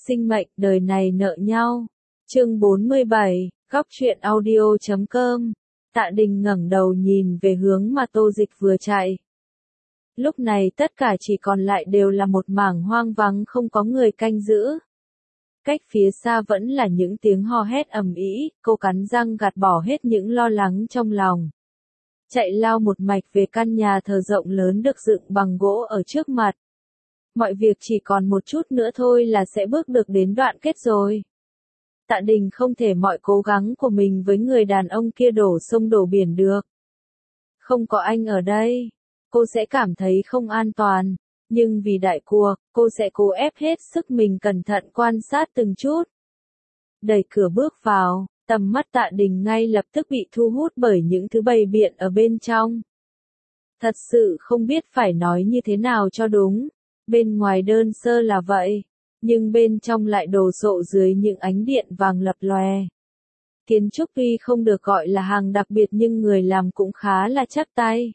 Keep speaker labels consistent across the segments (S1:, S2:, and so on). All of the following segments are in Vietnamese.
S1: Sinh mệnh đời này nợ nhau. Chương 47, góc truyện audio.com. Tạ Đình ngẩng đầu nhìn về hướng mà Tô Dịch vừa chạy. Lúc này tất cả chỉ còn lại đều là một mảng hoang vắng không có người canh giữ. Cách phía xa vẫn là những tiếng hò hét ầm ĩ, cô cắn răng gạt bỏ hết những lo lắng trong lòng. Chạy lao một mạch về căn nhà thờ rộng lớn được dựng bằng gỗ ở trước mặt. Mọi việc chỉ còn một chút nữa thôi là sẽ bước được đến đoạn kết rồi. Tạ Đình không thể mọi cố gắng của mình với người đàn ông kia đổ sông đổ biển được. Không có anh ở đây, cô sẽ cảm thấy không an toàn, nhưng vì đại cuộc, cô sẽ cố ép hết sức mình cẩn thận quan sát từng chút. Đẩy cửa bước vào, tầm mắt Tạ Đình ngay lập tức bị thu hút bởi những thứ bày biện ở bên trong. Thật sự không biết phải nói như thế nào cho đúng. Bên ngoài đơn sơ là vậy, nhưng bên trong lại đồ sộ dưới những ánh điện vàng lập lòe. Kiến trúc tuy không được gọi là hàng đặc biệt nhưng người làm cũng khá là chắc tay.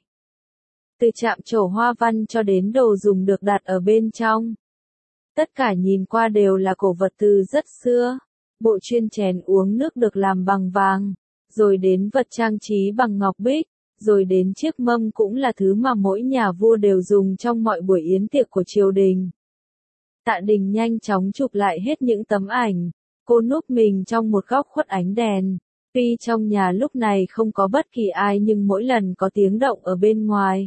S1: Từ chạm trổ hoa văn cho đến đồ dùng được đặt ở bên trong. Tất cả nhìn qua đều là cổ vật từ rất xưa. Bộ chuyên chén uống nước được làm bằng vàng, rồi đến vật trang trí bằng ngọc bích, rồi đến chiếc mâm cũng là thứ mà mỗi nhà vua đều dùng trong mọi buổi yến tiệc của triều đình. Tạ Đình nhanh chóng chụp lại hết những tấm ảnh, cô núp mình trong một góc khuất ánh đèn. Tuy trong nhà lúc này không có bất kỳ ai nhưng mỗi lần có tiếng động ở bên ngoài,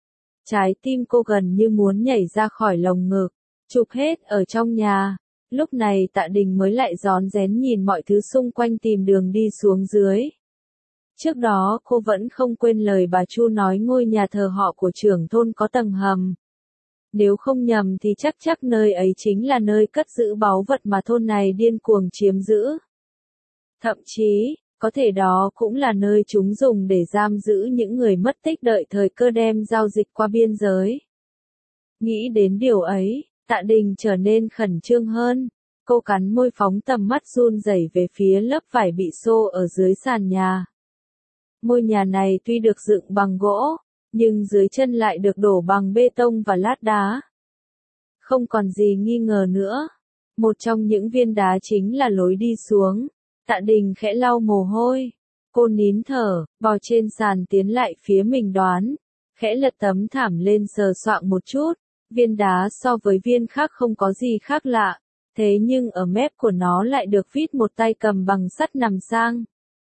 S1: trái tim cô gần như muốn nhảy ra khỏi lồng ngực. Chụp hết ở trong nhà, lúc này Tạ Đình mới lại rón rén nhìn mọi thứ xung quanh tìm đường đi xuống dưới. Trước đó cô vẫn không quên lời bà Chu nói ngôi nhà thờ họ của trưởng thôn có tầng hầm. Nếu không nhầm thì chắc nơi ấy chính là nơi cất giữ báu vật mà thôn này điên cuồng chiếm giữ. Thậm chí, có thể đó cũng là nơi chúng dùng để giam giữ những người mất tích đợi thời cơ đem giao dịch qua biên giới. Nghĩ đến điều ấy, Tạ Đình trở nên khẩn trương hơn. Cô cắn môi phóng tầm mắt run rẩy về phía lớp vải bị xô ở dưới sàn nhà. Ngôi nhà này tuy được dựng bằng gỗ, nhưng dưới chân lại được đổ bằng bê tông và lát đá. Không còn gì nghi ngờ nữa. Một trong những viên đá chính là lối đi xuống. Tạ Đình khẽ lau mồ hôi. Cô nín thở, bò trên sàn tiến lại phía mình đoán. Khẽ lật tấm thảm lên sờ soạng một chút. Viên đá so với viên khác không có gì khác lạ. Thế nhưng ở mép của nó lại được vít một tay cầm bằng sắt nằm sang.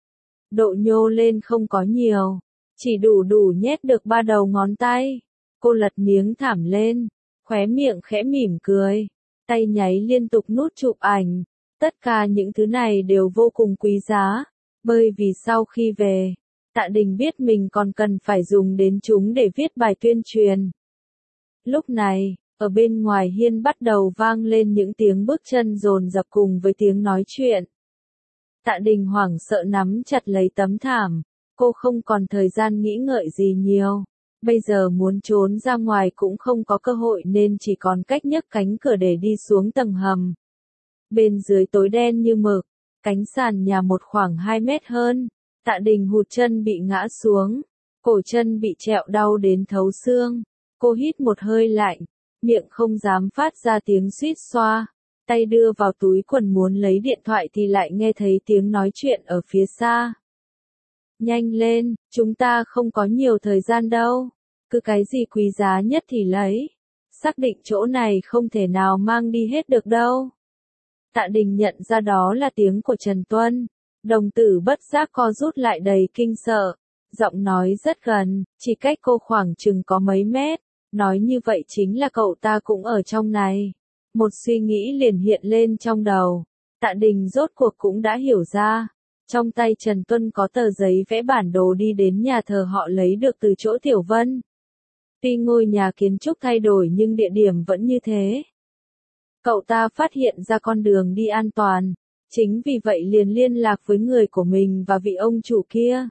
S1: Độ nhô lên không có nhiều, chỉ đủ nhét được 3 đầu ngón tay. Cô lật miếng thảm lên, khóe miệng khẽ mỉm cười, tay nháy liên tục nút chụp ảnh. Tất cả những thứ này đều vô cùng quý giá, bởi vì sau khi về, Tạ Đình biết mình còn cần phải dùng đến chúng để viết bài tuyên truyền. Lúc này, ở bên ngoài hiên bắt đầu vang lên những tiếng bước chân dồn dập cùng với tiếng nói chuyện. Tạ Đình hoảng sợ nắm chặt lấy tấm thảm, cô không còn thời gian nghĩ ngợi gì nhiều. Bây giờ muốn trốn ra ngoài cũng không có cơ hội nên chỉ còn cách nhấc cánh cửa để đi xuống tầng hầm. Bên dưới tối đen như mực, cánh sàn nhà một khoảng 2 mét hơn. Tạ Đình hụt chân bị ngã xuống, cổ chân bị trẹo đau đến thấu xương. Cô hít một hơi lạnh, miệng không dám phát ra tiếng suýt xoa. Tay đưa vào túi quần muốn lấy điện thoại thì lại nghe thấy tiếng nói chuyện ở phía xa. Nhanh lên, chúng ta không có nhiều thời gian đâu. Cứ cái gì quý giá nhất thì lấy. Xác định chỗ này không thể nào mang đi hết được đâu. Tạ Đình nhận ra đó là tiếng của Trần Tuân. Đồng tử bất giác co rút lại đầy kinh sợ. Giọng nói rất gần, chỉ cách cô khoảng chừng có mấy mét. Nói như vậy chính là cậu ta cũng ở trong này. Một suy nghĩ liền hiện lên trong đầu. Tạ Đình rốt cuộc cũng đã hiểu ra. Trong tay Trần Tuân có tờ giấy vẽ bản đồ đi đến nhà thờ họ lấy được từ chỗ Tiểu Vân. Tuy ngôi nhà kiến trúc thay đổi nhưng địa điểm vẫn như thế. Cậu ta phát hiện ra con đường đi an toàn. Chính vì vậy liền liên lạc với người của mình và vị ông chủ kia.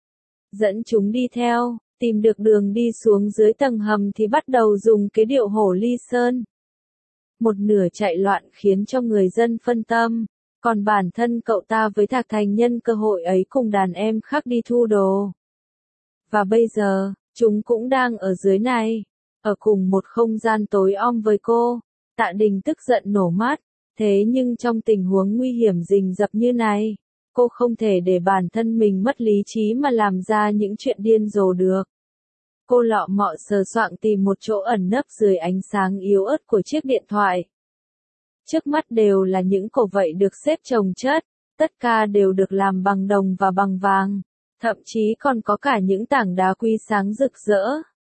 S1: Dẫn chúng đi theo, tìm được đường đi xuống dưới tầng hầm thì bắt đầu dùng cái điệu hổ ly sơn. Một nửa chạy loạn khiến cho người dân phân tâm, còn bản thân cậu ta với Thạc Thành nhân cơ hội ấy cùng đàn em khác đi thu đồ. Và bây giờ, chúng cũng đang ở dưới này, ở cùng một không gian tối om với cô. Tạ Đình tức giận nổ mắt, Thế nhưng trong tình huống nguy hiểm rình rập như này, cô không thể để bản thân mình mất lý trí mà làm ra những chuyện điên rồ được. Cô lọ mọ sờ soạng tìm một chỗ ẩn nấp dưới ánh sáng yếu ớt của chiếc điện thoại. Trước mắt đều là những cổ vạy được xếp chồng chất, tất cả đều được làm bằng đồng và bằng vàng, thậm chí còn có cả những tảng đá quý sáng rực rỡ.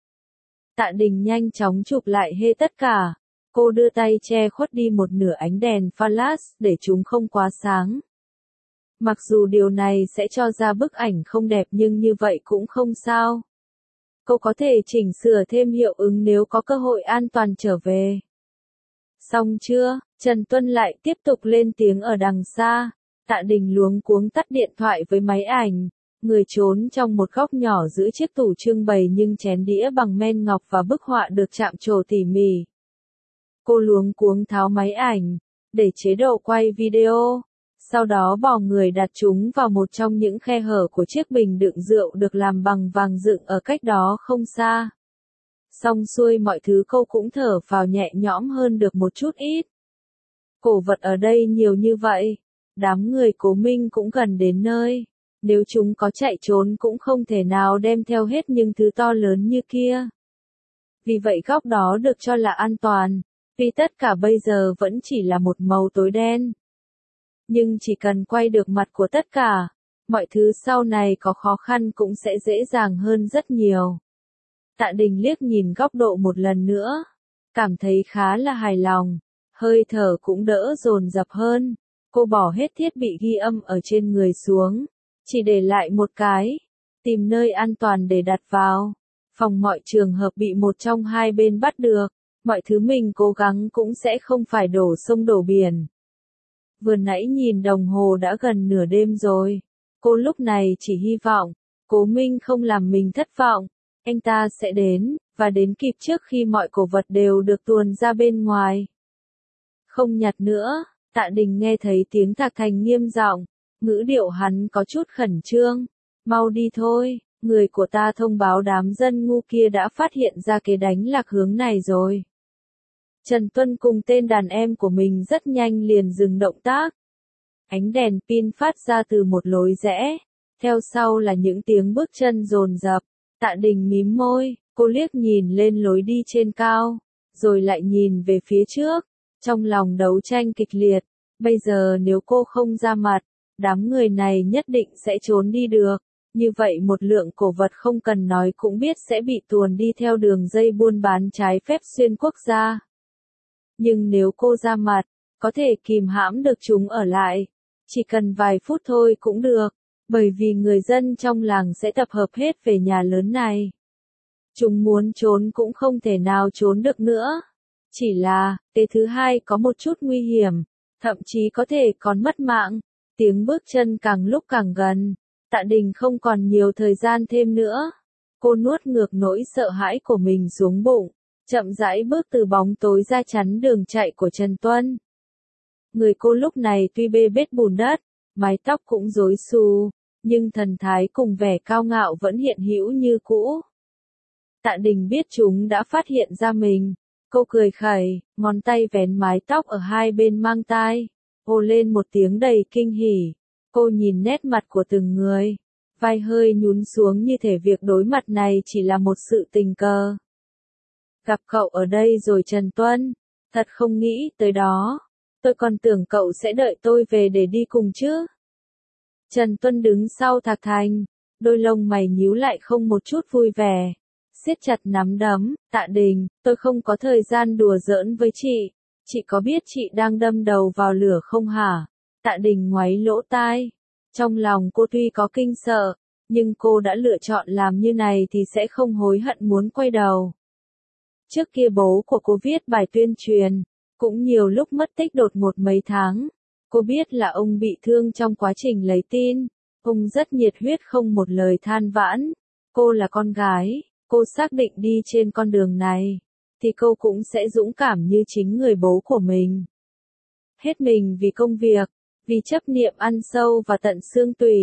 S1: Tạ Đình nhanh chóng chụp lại hết tất cả, cô đưa tay che khuất đi một nửa ánh đèn flash để chúng không quá sáng. Mặc dù điều này sẽ cho ra bức ảnh không đẹp nhưng như vậy cũng không sao. Cô có thể chỉnh sửa thêm hiệu ứng nếu có cơ hội an toàn trở về. Xong chưa? Trần Tuân lại tiếp tục lên tiếng ở đằng xa. Tạ Đình luống cuống tắt điện thoại với máy ảnh. Người trốn trong một góc nhỏ giữ chiếc tủ trưng bày nhưng chén đĩa bằng men ngọc và bức họa được chạm trổ tỉ mỉ. Cô luống cuống tháo máy ảnh, để chế độ quay video. Sau đó bỏ người đặt chúng vào một trong những khe hở của chiếc bình đựng rượu được làm bằng vàng dựng ở cách đó không xa. Xong xuôi mọi thứ cô cũng thở phào nhẹ nhõm hơn được một chút ít. Cổ vật ở đây nhiều như vậy, đám người Cố Minh cũng gần đến nơi. Nếu chúng có chạy trốn cũng không thể nào đem theo hết những thứ to lớn như kia. Vì vậy góc đó được cho là an toàn, vì tất cả bây giờ vẫn chỉ là một màu tối đen. Nhưng chỉ cần quay được mặt của tất cả, mọi thứ sau này có khó khăn cũng sẽ dễ dàng hơn rất nhiều. Tạ Đình liếc nhìn góc độ một lần nữa, cảm thấy khá là hài lòng, hơi thở cũng đỡ dồn dập hơn. Cô bỏ hết thiết bị ghi âm ở trên người xuống, chỉ để lại một cái, tìm nơi an toàn để đặt vào, phòng mọi trường hợp bị một trong hai bên bắt được, mọi thứ mình cố gắng cũng sẽ không phải đổ sông đổ biển. Vừa nãy nhìn đồng hồ đã gần nửa đêm rồi, cô lúc này chỉ hy vọng, Cố Minh không làm mình thất vọng, anh ta sẽ đến, và đến kịp trước khi mọi cổ vật đều được tuồn ra bên ngoài. Không nhặt nữa, Tạ Đình nghe thấy tiếng Thạc Thành nghiêm giọng, ngữ điệu hắn có chút khẩn trương, mau đi thôi, người của ta thông báo đám dân ngu kia đã phát hiện ra cái đánh lạc hướng này rồi. Trần Tuân cùng tên đàn em của mình rất nhanh liền dừng động tác. Ánh đèn pin phát ra từ một lối rẽ, theo sau là những tiếng bước chân dồn dập. Tạ Đình mím môi, cô liếc nhìn lên lối đi trên cao, rồi lại nhìn về phía trước, trong lòng đấu tranh kịch liệt. Bây giờ nếu cô không ra mặt, đám người này nhất định sẽ trốn đi được. Như vậy một lượng cổ vật không cần nói cũng biết sẽ bị tuồn đi theo đường dây buôn bán trái phép xuyên quốc gia. Nhưng nếu cô ra mặt, có thể kìm hãm được chúng ở lại. Chỉ cần vài phút thôi cũng được, bởi vì người dân trong làng sẽ tập hợp hết về nhà lớn này. Chúng muốn trốn cũng không thể nào trốn được nữa. Chỉ là, tế thứ hai có một chút nguy hiểm, thậm chí có thể còn mất mạng. Tiếng bước chân càng lúc càng gần. Tạ Đình không còn nhiều thời gian thêm nữa. Cô nuốt ngược nỗi sợ hãi của mình xuống bụng, chậm rãi bước từ bóng tối ra chắn đường chạy của Trần Tuân. Người cô lúc này tuy bê bết bùn đất, mái tóc cũng rối xù, nhưng thần thái cùng vẻ cao ngạo vẫn hiện hữu như cũ. Tạ Đình biết chúng đã phát hiện ra mình. Cô cười khẩy, ngón tay vén mái tóc ở hai bên mang tai, ồ lên một tiếng đầy kinh hỉ. Cô nhìn nét mặt của từng người, vai hơi nhún xuống như thể việc đối mặt này chỉ là một sự tình cờ. Gặp cậu ở đây rồi Trần Tuân, thật không nghĩ tới đó, tôi còn tưởng cậu sẽ đợi tôi về để đi cùng chứ. Trần Tuân đứng sau Thạc Thành, đôi lông mày nhíu lại không một chút vui vẻ, siết chặt nắm đấm. Tạ Đình, tôi không có thời gian đùa giỡn với chị có biết chị đang đâm đầu vào lửa không hả? Tạ Đình ngoáy lỗ tai, trong lòng cô tuy có kinh sợ, nhưng cô đã lựa chọn làm như này thì sẽ không hối hận muốn quay đầu. Trước kia bố của cô viết bài tuyên truyền, cũng nhiều lúc mất tích đột ngột mấy tháng. Cô biết là ông bị thương trong quá trình lấy tin, ông rất nhiệt huyết không một lời than vãn. Cô là con gái, cô xác định đi trên con đường này, thì cô cũng sẽ dũng cảm như chính người bố của mình. Hết mình vì công việc, vì chấp niệm ăn sâu và tận xương tủy.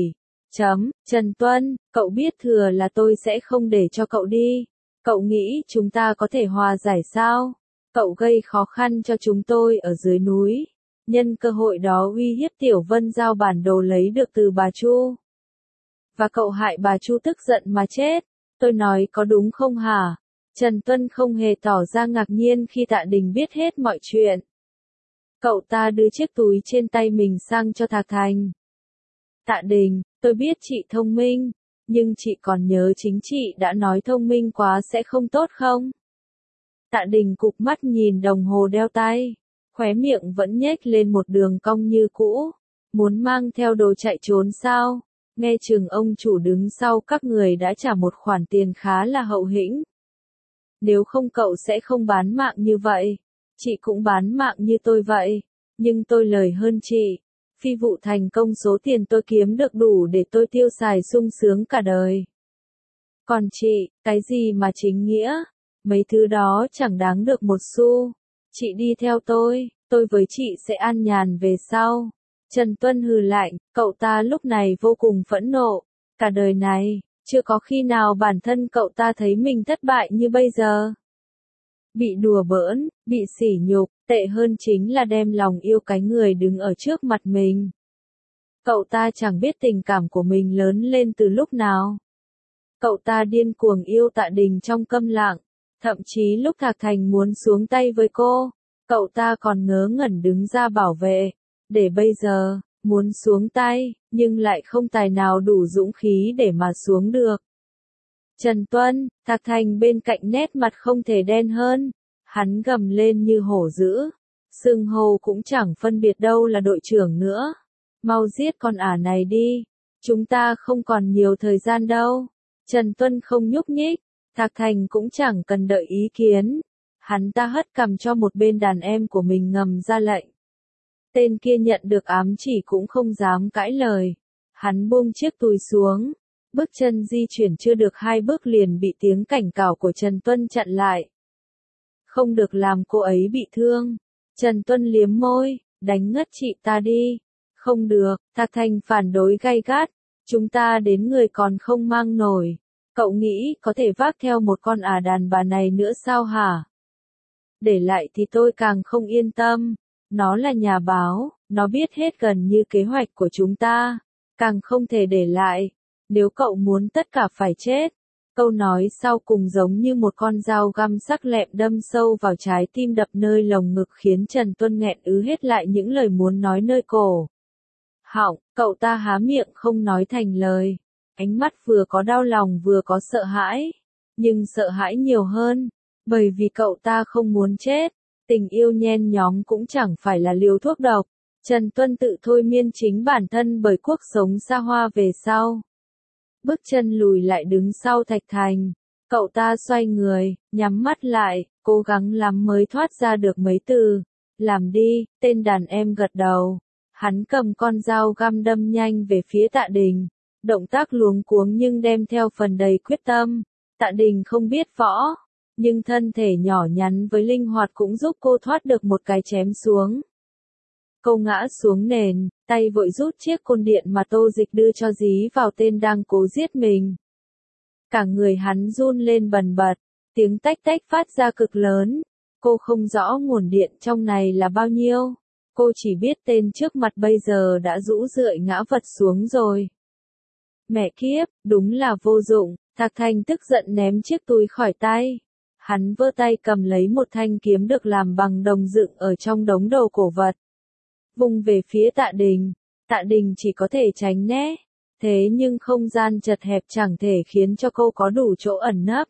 S1: Trần Tuân, cậu biết thừa là tôi sẽ không để cho cậu đi. Cậu nghĩ chúng ta có thể hòa giải sao? Cậu gây khó khăn cho chúng tôi ở dưới núi, nhân cơ hội đó uy hiếp Tiểu Vân giao bản đồ lấy được từ bà Chu. Và cậu hại bà Chu tức giận mà chết, tôi nói có đúng không hả? Trần Tuân không hề tỏ ra ngạc nhiên khi Tạ Đình biết hết mọi chuyện. Cậu ta đưa chiếc túi trên tay mình sang cho Thạc Thành. Tạ Đình, tôi biết chị thông minh, nhưng chị còn nhớ chính chị đã nói thông minh quá sẽ không tốt không? Tạ Đình cụp mắt nhìn đồng hồ đeo tay, khóe miệng vẫn nhếch lên một đường cong như cũ. Muốn mang theo đồ chạy trốn sao? Nghe chừng ông chủ đứng sau các người đã trả một khoản tiền khá là hậu hĩnh. Nếu không cậu sẽ không bán mạng như vậy. Chị cũng bán mạng như tôi vậy. Nhưng tôi lời hơn chị. Phi vụ thành công số tiền tôi kiếm được đủ để tôi tiêu xài sung sướng cả đời. Còn chị, cái gì mà chính nghĩa? Mấy thứ đó chẳng đáng được một xu. Chị đi theo tôi với chị sẽ an nhàn về sau. Trần Tuân hừ lạnh, cậu ta lúc này vô cùng phẫn nộ. Cả đời này, chưa có khi nào bản thân cậu ta thấy mình thất bại như bây giờ. Bị đùa bỡn, bị sỉ nhục, tệ hơn chính là đem lòng yêu cái người đứng ở trước mặt mình. Cậu ta chẳng biết tình cảm của mình lớn lên từ lúc nào. Cậu ta điên cuồng yêu Tạ Đình trong câm lặng, thậm chí lúc Thạc Thành muốn xuống tay với cô, cậu ta còn ngớ ngẩn đứng ra bảo vệ. Để bây giờ, muốn xuống tay, nhưng lại không tài nào đủ dũng khí để mà xuống được. Trần Tuân, Thạc Thành bên cạnh nét mặt không thể đen hơn, hắn gầm lên như hổ dữ. Xưng hô cũng chẳng phân biệt đâu là đội trưởng nữa. Mau giết con ả này đi, chúng ta không còn nhiều thời gian đâu. Trần Tuân không nhúc nhích, Thạc Thành cũng chẳng cần đợi ý kiến. Hắn ta hất cằm cho một bên đàn em của mình ngầm ra lệnh. Tên kia nhận được ám chỉ cũng không dám cãi lời. Hắn buông chiếc túi xuống. Bước chân di chuyển chưa được 2 bước liền bị tiếng cảnh cáo của Trần Tuân chặn lại. Không được làm cô ấy bị thương. Trần Tuân liếm môi, đánh ngất chị ta đi. Không được, Thạc Thành phản đối gay gắt. Chúng ta đến người còn không mang nổi. Cậu nghĩ có thể vác theo một con đàn bà này nữa sao hả? Để lại thì tôi càng không yên tâm. Nó là nhà báo, nó biết hết gần như kế hoạch của chúng ta. Càng không thể để lại. Nếu cậu muốn tất cả phải chết. Câu nói sau cùng giống như một con dao găm sắc lẹm đâm sâu vào trái tim đập nơi lồng ngực khiến Trần Tuân nghẹn ứ hết lại những lời muốn nói nơi cổ. Họng, cậu ta há miệng không nói thành lời. Ánh mắt vừa có đau lòng vừa có sợ hãi. Nhưng sợ hãi nhiều hơn. Bởi vì cậu ta không muốn chết. Tình yêu nhen nhóm cũng chẳng phải là liều thuốc độc. Trần Tuân tự thôi miên chính bản thân bởi cuộc sống xa hoa về sau. Bước chân lùi lại đứng sau Thạch Thành. Cậu ta xoay người, nhắm mắt lại, cố gắng lắm mới thoát ra được mấy từ. Làm đi, tên đàn em gật đầu. Hắn cầm con dao găm đâm nhanh về phía Tạ Đình. Động tác luống cuống nhưng đem theo phần đầy quyết tâm. Tạ Đình không biết võ, nhưng thân thể nhỏ nhắn với linh hoạt cũng giúp cô thoát được một cái chém xuống. Cô ngã xuống nền, tay vội rút chiếc côn điện mà Tô Dịch đưa cho dí vào tên đang cố giết mình. Cả người hắn run lên bần bật, tiếng tách tách phát ra cực lớn. Cô không rõ nguồn điện trong này là bao nhiêu. Cô chỉ biết tên trước mặt bây giờ đã rũ rượi ngã vật xuống rồi. Mẹ kiếp, đúng là vô dụng. Thạc Thành tức giận ném chiếc túi khỏi tay. Hắn vơ tay cầm lấy một thanh kiếm được làm bằng đồng dựng ở trong đống đồ cổ vật. Vung về phía Tạ Đình. Tạ Đình chỉ có thể tránh né. Thế nhưng không gian chật hẹp chẳng thể khiến cho cô có đủ chỗ ẩn nấp.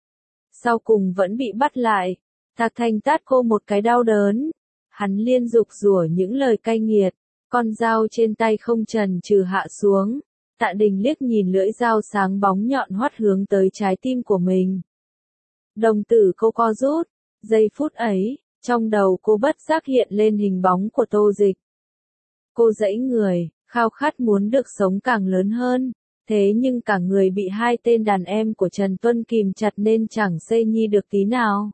S1: Sau cùng vẫn bị bắt lại. Thạc Thành tát cô một cái đau đớn. Hắn liên dục rủa những lời cay nghiệt. Con dao trên tay không chần chừ hạ xuống. Tạ Đình liếc nhìn lưỡi dao sáng bóng nhọn hoắt hướng tới trái tim của mình. Đồng tử cô co rút. Giây phút ấy, trong đầu cô bất giác hiện lên hình bóng của Tô Dịch. Cô giãy người, khao khát muốn được sống càng lớn hơn. Thế nhưng cả người bị 2 tên đàn em của Trần Tuân kìm chặt nên chẳng xê nhi được tí nào.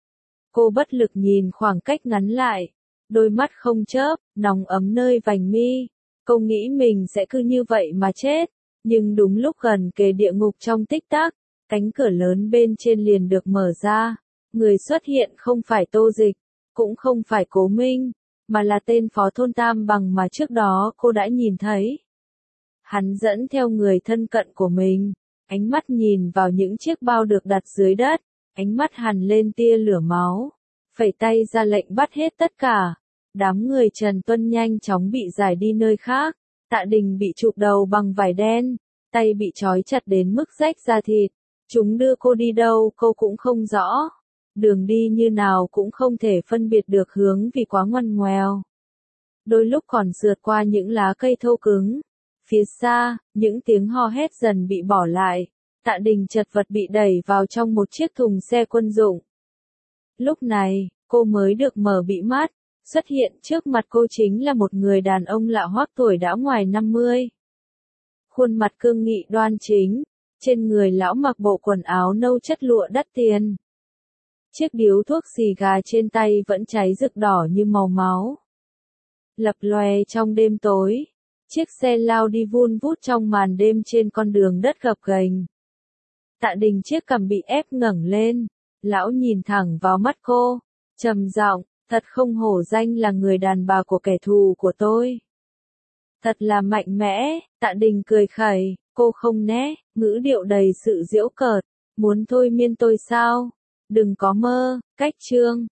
S1: Cô bất lực nhìn khoảng cách ngắn lại. Đôi mắt không chớp, nóng ấm nơi vành mi. Cô nghĩ mình sẽ cứ như vậy mà chết. Nhưng đúng lúc gần kề địa ngục trong tích tắc, cánh cửa lớn bên trên liền được mở ra. Người xuất hiện không phải Tô Dịch, cũng không phải Cố Minh, mà là tên phó thôn Tam Bằng mà trước đó cô đã nhìn thấy. Hắn dẫn theo người thân cận của mình, ánh mắt nhìn vào những chiếc bao được đặt dưới đất, ánh mắt hằn lên tia lửa máu, phẩy tay ra lệnh bắt hết tất cả. Đám người Trần Tuân nhanh chóng bị giải đi nơi khác, Tạ Đình bị chụp đầu bằng vải đen, tay bị trói chặt đến mức rách da thịt. Chúng đưa cô đi đâu cô cũng không rõ. Đường đi như nào cũng không thể phân biệt được hướng vì quá ngoằn ngoèo. Đôi lúc còn sượt qua những lá cây thô cứng. Phía xa, những tiếng hò hét dần bị bỏ lại. Tạ Đình chật vật bị đẩy vào trong một chiếc thùng xe quân dụng. Lúc này, cô mới được mở bĩ mắt. Xuất hiện trước mặt cô chính là một người đàn ông lạ hoắc tuổi đã ngoài 50. Khuôn mặt cương nghị đoan chính, trên người lão mặc bộ quần áo nâu chất lụa đắt tiền. Chiếc điếu thuốc xì gà trên tay vẫn cháy rực đỏ như màu máu. Lập lòe trong đêm tối, chiếc xe lao đi vun vút trong màn đêm trên con đường đất gập ghềnh. Tạ Đình chiếc cằm bị ép ngẩng lên, lão nhìn thẳng vào mắt cô, trầm giọng, thật không hổ danh là người đàn bà của kẻ thù của tôi. Thật là mạnh mẽ, Tạ Đình cười khẩy, cô không né, ngữ điệu đầy sự giễu cợt, muốn thôi miên tôi sao? Đừng có mơ, cách chương.